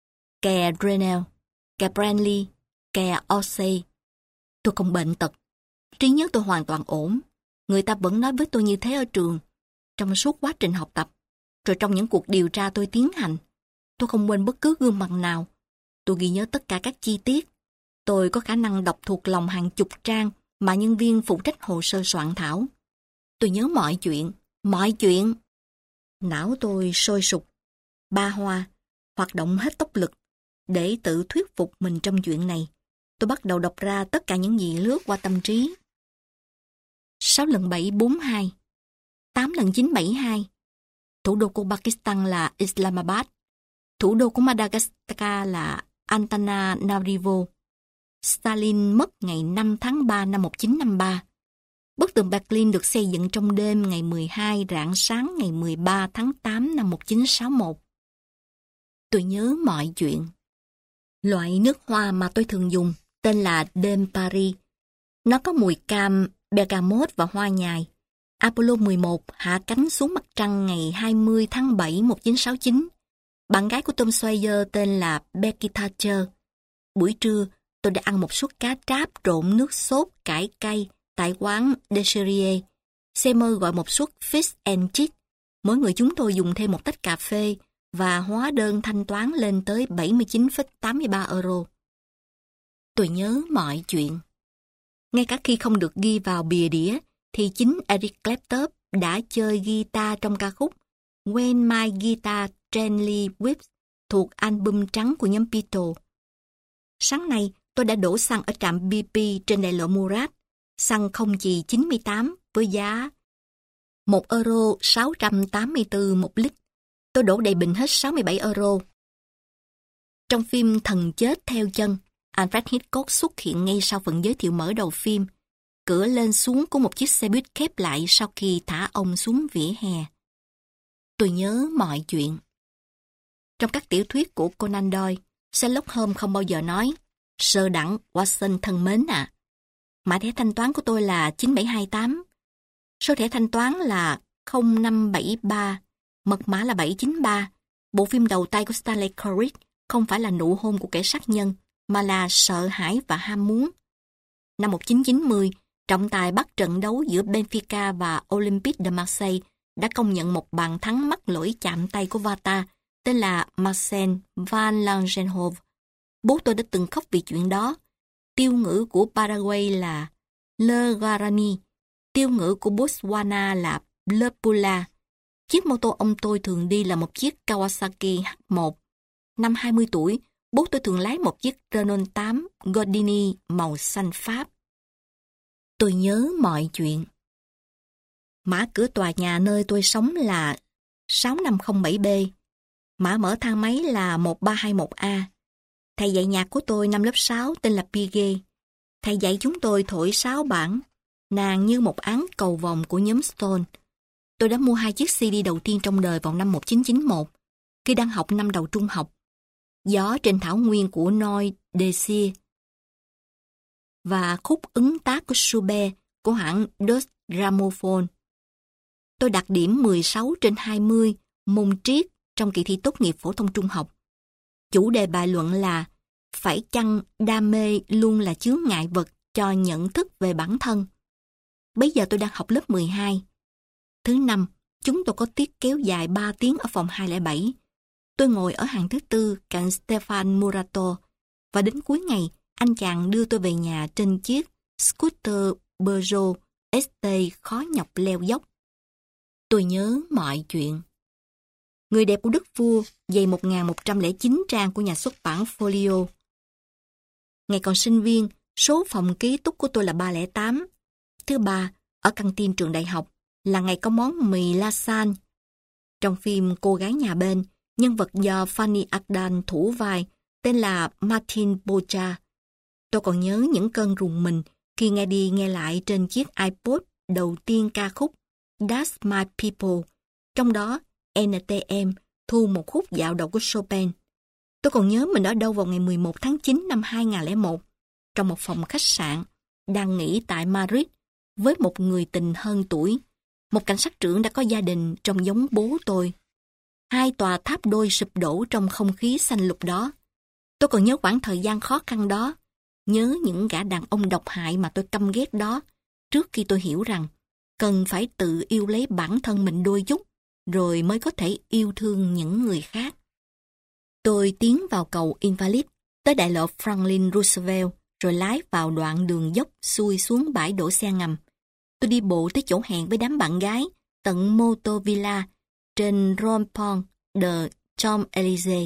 Kè Drenel, kè Branly, kè Orsay. Tôi không bệnh tật. Trí nhớ tôi hoàn toàn ổn. Người ta vẫn nói với tôi như thế ở trường, trong suốt quá trình học tập, rồi trong những cuộc điều tra tôi tiến hành. Tôi không quên bất cứ gương mặt nào. Tôi ghi nhớ tất cả các chi tiết. Tôi có khả năng đọc thuộc lòng hàng chục trang mà nhân viên phụ trách hồ sơ soạn thảo. Tôi nhớ mọi chuyện, mọi chuyện. Não tôi sôi sục, ba hoa, hoạt động hết tốc lực để tự thuyết phục mình trong chuyện này. Tôi bắt đầu đọc ra tất cả những gì lướt qua tâm trí. sáu lần bảy bốn hai, tám lần chín bảy hai. Thủ đô của Pakistan là Islamabad. Thủ đô của Madagascar là Antananarivo. Stalin mất ngày năm tháng ba năm một nghìn chín trăm năm mươi ba. Bức tường Berlin được xây dựng trong đêm ngày mười hai rạng sáng ngày mười ba tháng tám năm một nghìn chín trăm sáu mươi mốt. Tôi nhớ mọi chuyện. Loại nước hoa mà tôi thường dùng tên là Dame Paris. Nó có mùi cam, bergamot và hoa nhài. Apollo mười một hạ cánh xuống mặt trăng ngày hai mươi tháng bảy một nghìn chín trăm sáu mươi chín. Bạn gái của Tom Sawyer tên là Becky Thatcher. Buổi trưa, tôi đã ăn một suất cá tráp trộn nước sốt cải cay tại quán Desiree. Seymour gọi một suất fish and chips. Mỗi người chúng tôi dùng thêm một tách cà phê và hóa đơn thanh toán lên tới bảy mươi chín phẩy tám mươi ba euro. Tôi nhớ mọi chuyện. Ngay cả khi không được ghi vào bìa đĩa, thì chính Eric Clapton đã chơi guitar trong ca khúc When My Guitar Gently Weeps thuộc album trắng của nhóm Beatles. Sáng nay, tôi đã đổ xăng ở trạm bê pê trên đại lộ Murat. Xăng không chì chín mươi tám với giá một euro sáu trăm tám mươi tư một lít. Tôi đổ đầy bình hết sáu mươi bảy euro. Trong phim Thần chết theo chân, Alfred Hitchcock xuất hiện ngay sau phần giới thiệu mở đầu phim. Cửa lên xuống của một chiếc xe buýt khép lại sau khi thả ông xuống vỉa hè. Tôi nhớ mọi chuyện. Trong các tiểu thuyết của Conan Doyle, Sherlock Holmes không bao giờ nói Sơ đẳng Watson thân mến ạ. À. Mã thẻ thanh toán của tôi là chín bảy hai tám. Số thẻ thanh toán là không năm bảy ba. Mật mã là bảy chín ba. Bộ phim đầu tay của Stanley Kubrick không phải là nụ hôn của kẻ sát nhân, mà là sợ hãi và ham muốn. Năm một nghìn chín trăm chín mươi, trọng tài bắt trận đấu giữa Benfica và Olympique de Marseille đã công nhận một bàn thắng mắc lỗi chạm tay của Vata, tên là Marcel Van Langenhove. Bố tôi đã từng khóc vì chuyện đó. Tiêu ngữ của Paraguay là Le Guarani, tiêu ngữ của Botswana là Le Pula. Chiếc mô tô ông tôi thường đi là một chiếc Kawasaki hát một. Năm hai mươi tuổi, bố tôi thường lái một chiếc Renault tám Gordini màu xanh Pháp. Tôi nhớ mọi chuyện. Mã cửa tòa nhà nơi tôi sống là sáu năm không bảy B. Mã mở thang máy là một ba hai một A. Thầy dạy nhạc của tôi năm lớp sáu tên là Piguet. Thầy dạy chúng tôi thổi sáo bản, nàng như một án cầu vồng của nhóm Stone. Tôi đã mua hai chiếc xê đê đầu tiên trong đời vào năm một nghìn chín trăm chín mươi mốt, khi đang học năm đầu trung học. Gió trên thảo nguyên của Noy Desir và khúc ứng tác của Schubert của hãng Deutsche Grammophon. Tôi đạt điểm mười sáu trên hai mươi môn triết trong kỳ thi tốt nghiệp phổ thông trung học. Chủ đề bài luận là phải chăng đam mê luôn là chướng ngại vật cho nhận thức về bản thân. Bây giờ tôi đang học lớp mười hai. Thứ năm, chúng tôi có tiết kéo dài ba tiếng ở phòng hai không bảy. Tôi ngồi ở hàng thứ tư cạnh Stefan Murato và đến cuối ngày, anh chàng đưa tôi về nhà trên chiếc scooter Peugeot ét tê khó nhọc leo dốc. Tôi nhớ mọi chuyện. Người đẹp của Đức Vua, dày một nghìn một trăm lẻ chín trang của nhà xuất bản Folio. Ngày còn sinh viên, số phòng ký túc của tôi là ba không tám. Thứ ba, ở căng tin trường đại học, là ngày có món mì lasagne. Trong phim Cô gái nhà bên, nhân vật do Fanny Ardant thủ vai tên là Martin Bocha. Tôi còn nhớ những cơn rùng mình khi nghe đi nghe lại trên chiếc iPod đầu tiên ca khúc That's My People. Trong đó, en tê em thu một khúc dạo đầu của Chopin. Tôi còn nhớ mình ở đâu vào ngày mười một tháng chín năm hai nghìn không trăm lẻ một, trong một phòng khách sạn, đang nghỉ tại Madrid với một người tình hơn tuổi, một cảnh sát trưởng đã có gia đình trông giống bố tôi. Hai tòa tháp đôi sụp đổ trong không khí xanh lục đó. Tôi còn nhớ khoảng thời gian khó khăn đó, nhớ những gã đàn ông độc hại mà tôi căm ghét đó, trước khi tôi hiểu rằng cần phải tự yêu lấy bản thân mình đôi chút, rồi mới có thể yêu thương những người khác. Tôi tiến vào cầu Invalid, tới đại lộ Franklin Roosevelt, rồi lái vào đoạn đường dốc xuôi xuống bãi đổ xe ngầm. Tôi đi bộ tới chỗ hẹn với đám bạn gái, tận Motor Villa, trên Rond-Point de Champs-Élysées.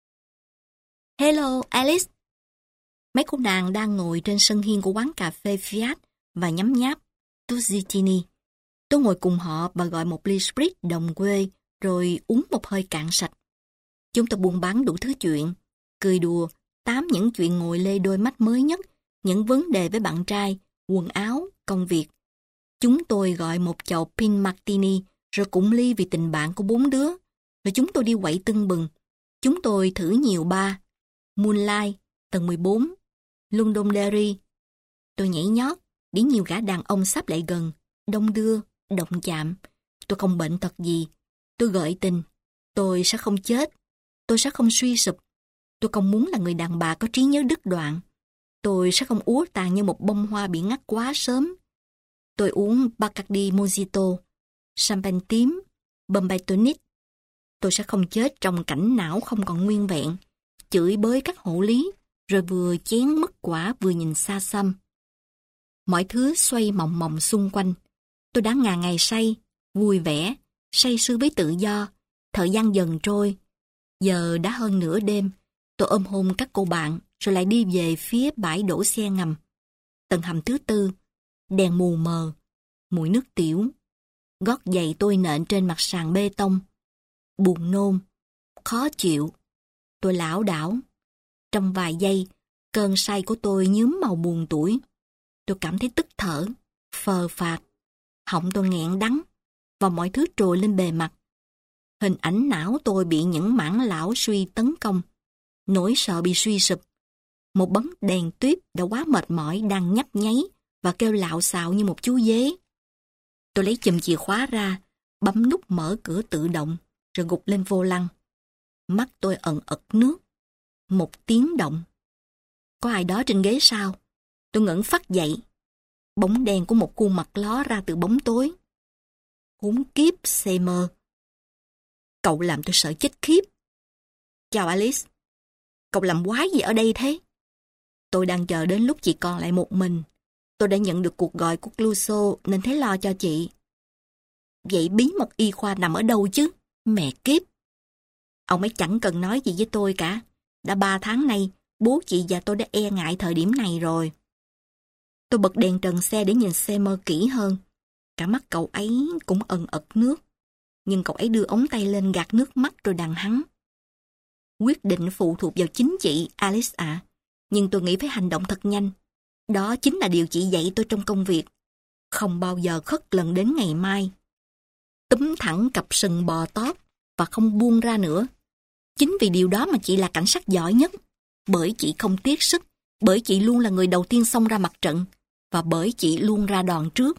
Hello, Alice! Mấy cô nàng đang ngồi trên sân hiên của quán cà phê Fiat và nhấm nháp Tuzzitini. Tôi ngồi cùng họ và gọi một ly spritz đồng quê, rồi uống một hơi cạn sạch. Chúng tôi buôn bán đủ thứ chuyện, cười đùa, tám những chuyện ngồi lê đôi mắt mới nhất, những vấn đề với bạn trai, quần áo, công việc. Chúng tôi gọi một chậu Pin Martini, rồi cũng ly vì tình bạn của bốn đứa. Rồi chúng tôi đi quậy tưng bừng. Chúng tôi thử nhiều bar, Moonlight, tầng mười bốn, Londonderry. Tôi nhảy nhót, để nhiều gã đàn ông sắp lại gần, đông đưa, động chạm. Tôi không bệnh tật gì. Tôi gợi tình. Tôi sẽ không chết. Tôi sẽ không suy sụp. Tôi không muốn là người đàn bà có trí nhớ đứt đoạn. Tôi sẽ không úa tàn như một bông hoa bị ngắt quá sớm. Tôi uống Bacardi Mojito, champagne tím, Bombay Tonic. Tôi sẽ không chết trong cảnh não không còn nguyên vẹn, chửi bới các hộ lý, rồi vừa chén mứt quả vừa nhìn xa xăm. Mọi thứ xoay mòng mòng xung quanh. Tôi đã ngà ngày say, vui vẻ, say sưa với tự do. Thời gian dần trôi. Giờ đã hơn nửa đêm. Tôi ôm hôn các cô bạn, rồi lại đi về phía bãi đổ xe ngầm. Tầng hầm thứ tư, đèn mù mờ, mùi nước tiểu. Gót giày tôi nện trên mặt sàn bê tông. Buồn nôn, khó chịu. Tôi lảo đảo. Trong vài giây, cơn say của tôi nhuốm màu buồn tủi. Tôi cảm thấy tức thở, phờ phạc. Họng tôi nghẹn đắng, và mọi thứ trồi lên bề mặt. Hình ảnh não tôi bị những mảng lão suy tấn công. Nỗi sợ bị suy sụp. Một bóng đèn tuyết đã quá mệt mỏi đang nhấp nháy và kêu lạo xạo như một chú dế. Tôi lấy chùm chìa khóa ra, bấm nút mở cửa tự động, rồi gục lên vô lăng. Mắt tôi ẩn ật nước. Một tiếng động. Có ai đó trên ghế sau. Tôi ngẩng phát dậy. Bóng đen của một khuôn mặt ló ra từ bóng tối. Khốn kiếp, Seymour. Cậu làm tôi sợ chết khiếp. Chào Alice. Cậu làm quái gì ở đây thế? Tôi đang chờ đến lúc chị còn lại một mình. Tôi đã nhận được cuộc gọi của Clouseau nên thấy lo cho chị. Vậy bí mật y khoa nằm ở đâu chứ? Mẹ kiếp! Ông ấy chẳng cần nói gì với tôi cả. Đã ba tháng nay, bố chị và tôi đã e ngại thời điểm này rồi. Tôi bật đèn trần xe để nhìn Seymour kỹ hơn. Cả mắt cậu ấy cũng ẩn ẩn nước. Nhưng cậu ấy đưa ống tay lên gạt nước mắt rồi đằng hắn. Quyết định phụ thuộc vào chính chị, Alice ạ. Nhưng tôi nghĩ phải hành động thật nhanh. Đó chính là điều chị dạy tôi trong công việc. Không bao giờ khất lần đến ngày mai. Túm thẳng cặp sừng bò tót và không buông ra nữa. Chính vì điều đó mà chị là cảnh sát giỏi nhất. Bởi chị không tiếc sức. Bởi chị luôn là người đầu tiên xông ra mặt trận. Và bởi chị luôn ra đòn trước.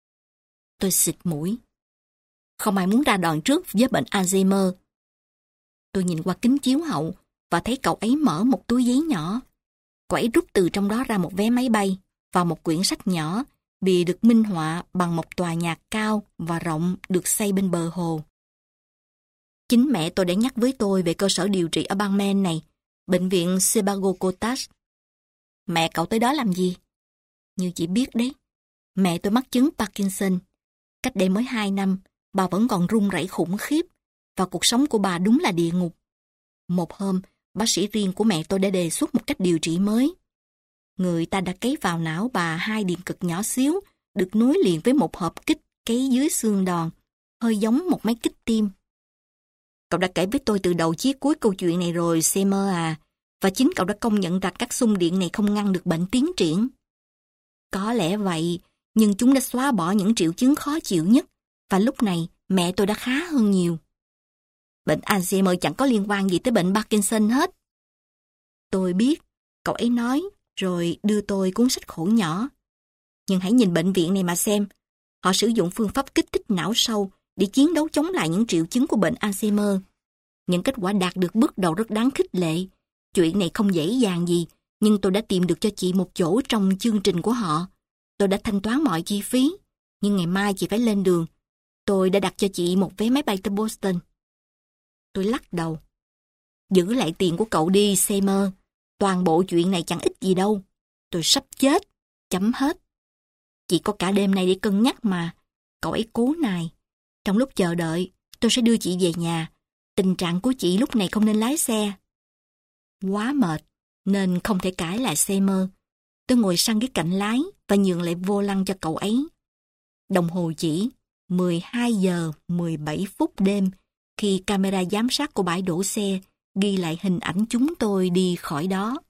Tôi xịt mũi. Không ai muốn ra đòn trước với bệnh Alzheimer. Tôi nhìn qua kính chiếu hậu và thấy cậu ấy mở một túi giấy nhỏ. Cậu ấy rút từ trong đó ra một vé máy bay và một quyển sách nhỏ bìa được minh họa bằng một tòa nhà cao và rộng được xây bên bờ hồ. Chính mẹ tôi đã nhắc với tôi về cơ sở điều trị ở bang Maine này, bệnh viện Sebago Cottage. Mẹ cậu tới đó làm gì? Như chị biết đấy, mẹ tôi mắc chứng Parkinson. Cách đây mới hai năm, bà vẫn còn run rẩy khủng khiếp và cuộc sống của bà đúng là địa ngục. Một hôm, bác sĩ riêng của mẹ tôi đã đề xuất một cách điều trị mới. Người ta đã cấy vào não bà hai điện cực nhỏ xíu, được nối liền với một hộp kích cấy dưới xương đòn, hơi giống một máy kích tim. Cậu đã kể với tôi từ đầu chí cuối câu chuyện này rồi, Seymour à, và chính cậu đã công nhận rằng các xung điện này không ngăn được bệnh tiến triển. Có lẽ vậy, nhưng chúng đã xóa bỏ những triệu chứng khó chịu nhất, và lúc này mẹ tôi đã khá hơn nhiều. Bệnh Alzheimer chẳng có liên quan gì tới bệnh Parkinson hết. Tôi biết, cậu ấy nói, rồi đưa tôi cuốn sách khổ nhỏ. Nhưng hãy nhìn bệnh viện này mà xem. Họ sử dụng phương pháp kích thích não sâu để chiến đấu chống lại những triệu chứng của bệnh Alzheimer. Những kết quả đạt được bước đầu rất đáng khích lệ. Chuyện này không dễ dàng gì, nhưng tôi đã tìm được cho chị một chỗ trong chương trình của họ. Tôi đã thanh toán mọi chi phí, nhưng ngày mai chị phải lên đường. Tôi đã đặt cho chị một vé máy bay tới Boston. Tôi lắc đầu. Giữ lại tiền của cậu đi, Seymour. Toàn bộ chuyện này chẳng ích gì đâu. Tôi sắp chết. Chấm hết. Chị có cả đêm nay để cân nhắc mà. Cậu ấy cố nài. Trong lúc chờ đợi, tôi sẽ đưa chị về nhà. Tình trạng của chị lúc này không nên lái xe. Quá mệt, nên không thể cãi lại Seymour. Tôi ngồi sang ghế cạnh lái và nhường lại vô lăng cho cậu ấy. Đồng hồ chỉ mười hai giờ mười bảy phút đêm khi camera giám sát của bãi đổ xe ghi lại hình ảnh chúng tôi đi khỏi đó.